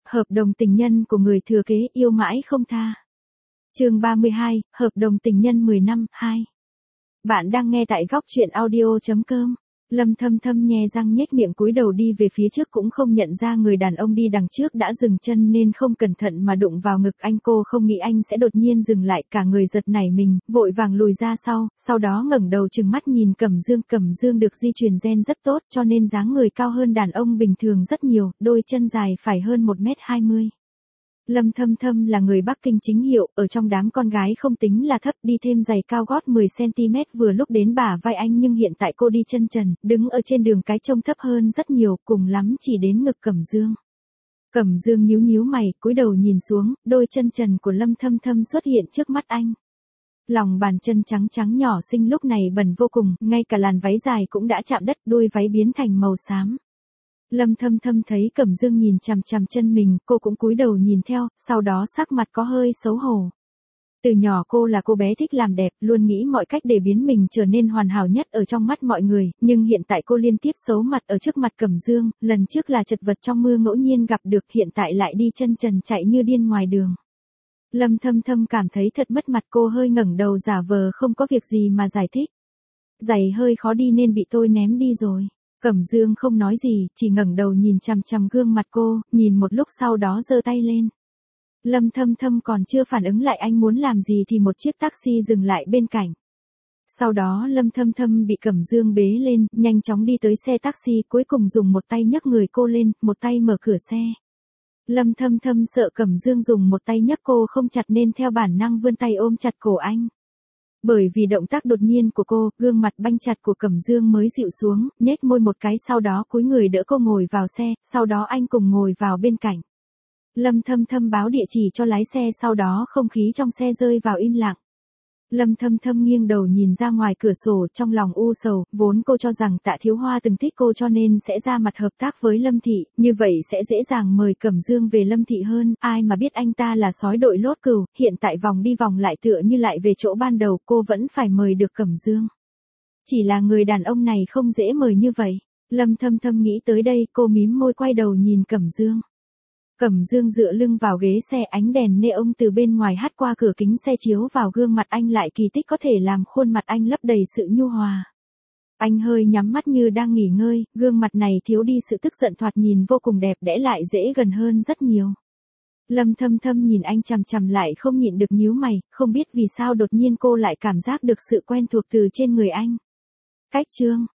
Hợp đồng tình nhân của người thừa kế yêu mãi không tha. Chương 32, hợp đồng tình nhân 10 năm, 2. Bạn đang nghe tại góc truyện audio.com. Lâm Thâm Thâm nhe răng nhếch miệng cúi đầu đi về phía trước, cũng không nhận ra người đàn ông đi đằng trước đã dừng chân nên không cẩn thận mà đụng vào ngực anh. Cô không nghĩ anh sẽ đột nhiên dừng lại, cả người giật nảy mình, vội vàng lùi ra sau đó ngẩng đầu trừng mắt nhìn Cẩm Dương. Cẩm Dương được di truyền gen rất tốt cho nên dáng người cao hơn đàn ông bình thường rất nhiều, đôi chân dài phải hơn 1m20. Lâm Thâm Thâm là người Bắc Kinh chính hiệu, ở trong đám con gái không tính là thấp, đi thêm giày cao gót 10cm vừa lúc đến bả vai anh, nhưng hiện tại cô đi chân trần, đứng ở trên đường cái trông thấp hơn rất nhiều, cùng lắm chỉ đến ngực Cẩm Dương. Cẩm Dương nhíu nhíu mày, cúi đầu nhìn xuống, đôi chân trần của Lâm Thâm Thâm xuất hiện trước mắt anh. Lòng bàn chân trắng trắng nhỏ xinh lúc này bẩn vô cùng, ngay cả làn váy dài cũng đã chạm đất, đuôi váy biến thành màu xám. Lâm Thâm Thâm thấy Cẩm Dương nhìn chằm chằm chân mình, cô cũng cúi đầu nhìn theo, sau đó sắc mặt có hơi xấu hổ. Từ nhỏ cô là cô bé thích làm đẹp, luôn nghĩ mọi cách để biến mình trở nên hoàn hảo nhất ở trong mắt mọi người, nhưng hiện tại cô liên tiếp xấu mặt ở trước mặt Cẩm Dương, lần trước là chật vật trong mưa ngẫu nhiên gặp được, hiện tại lại đi chân trần chạy như điên ngoài đường. Lâm Thâm Thâm cảm thấy thật mất mặt, cô hơi ngẩng đầu giả vờ không có việc gì mà giải thích. Giày hơi khó đi nên bị tôi ném đi rồi. Cẩm Dương không nói gì, chỉ ngẩng đầu nhìn chằm chằm gương mặt cô, nhìn một lúc sau đó giơ tay lên. Lâm Thâm Thâm còn chưa phản ứng lại anh muốn làm gì thì một chiếc taxi dừng lại bên cạnh. Sau đó Lâm Thâm Thâm bị Cẩm Dương bế lên, nhanh chóng đi tới xe taxi, cuối cùng dùng một tay nhấc người cô lên, một tay mở cửa xe. Lâm Thâm Thâm sợ Cẩm Dương dùng một tay nhấc cô không chặt nên theo bản năng vươn tay ôm chặt cổ anh. Bởi vì động tác đột nhiên của cô, gương mặt banh chặt của Cẩm Dương mới dịu xuống, nhếch môi một cái, sau đó cúi người đỡ cô ngồi vào xe, sau đó anh cùng ngồi vào bên cạnh. Lâm Thâm Thâm báo địa chỉ cho lái xe, sau đó không khí trong xe rơi vào im lặng. Lâm Thâm Thâm nghiêng đầu nhìn ra ngoài cửa sổ, trong lòng u sầu, vốn cô cho rằng Tạ Thiếu Hoa từng thích cô cho nên sẽ ra mặt hợp tác với Lâm Thị, như vậy sẽ dễ dàng mời Cẩm Dương về Lâm Thị hơn, ai mà biết anh ta là sói đội lốt cừu, hiện tại vòng đi vòng lại tựa như lại về chỗ ban đầu, cô vẫn phải mời được Cẩm Dương. Chỉ là người đàn ông này không dễ mời như vậy. Lâm Thâm Thâm nghĩ tới đây, cô mím môi quay đầu nhìn Cẩm Dương. Cẩm Dương dựa lưng vào ghế xe, ánh đèn neon từ bên ngoài hắt qua cửa kính xe chiếu vào gương mặt anh, lại kỳ tích có thể làm khuôn mặt anh lấp đầy sự nhu hòa. Anh hơi nhắm mắt như đang nghỉ ngơi, gương mặt này thiếu đi sự tức giận, thoạt nhìn vô cùng đẹp đẽ, lại dễ gần hơn rất nhiều. Lâm Thâm Thâm nhìn anh chằm chằm lại không nhịn được nhíu mày, không biết vì sao đột nhiên cô lại cảm giác được sự quen thuộc từ trên người anh. Cách chương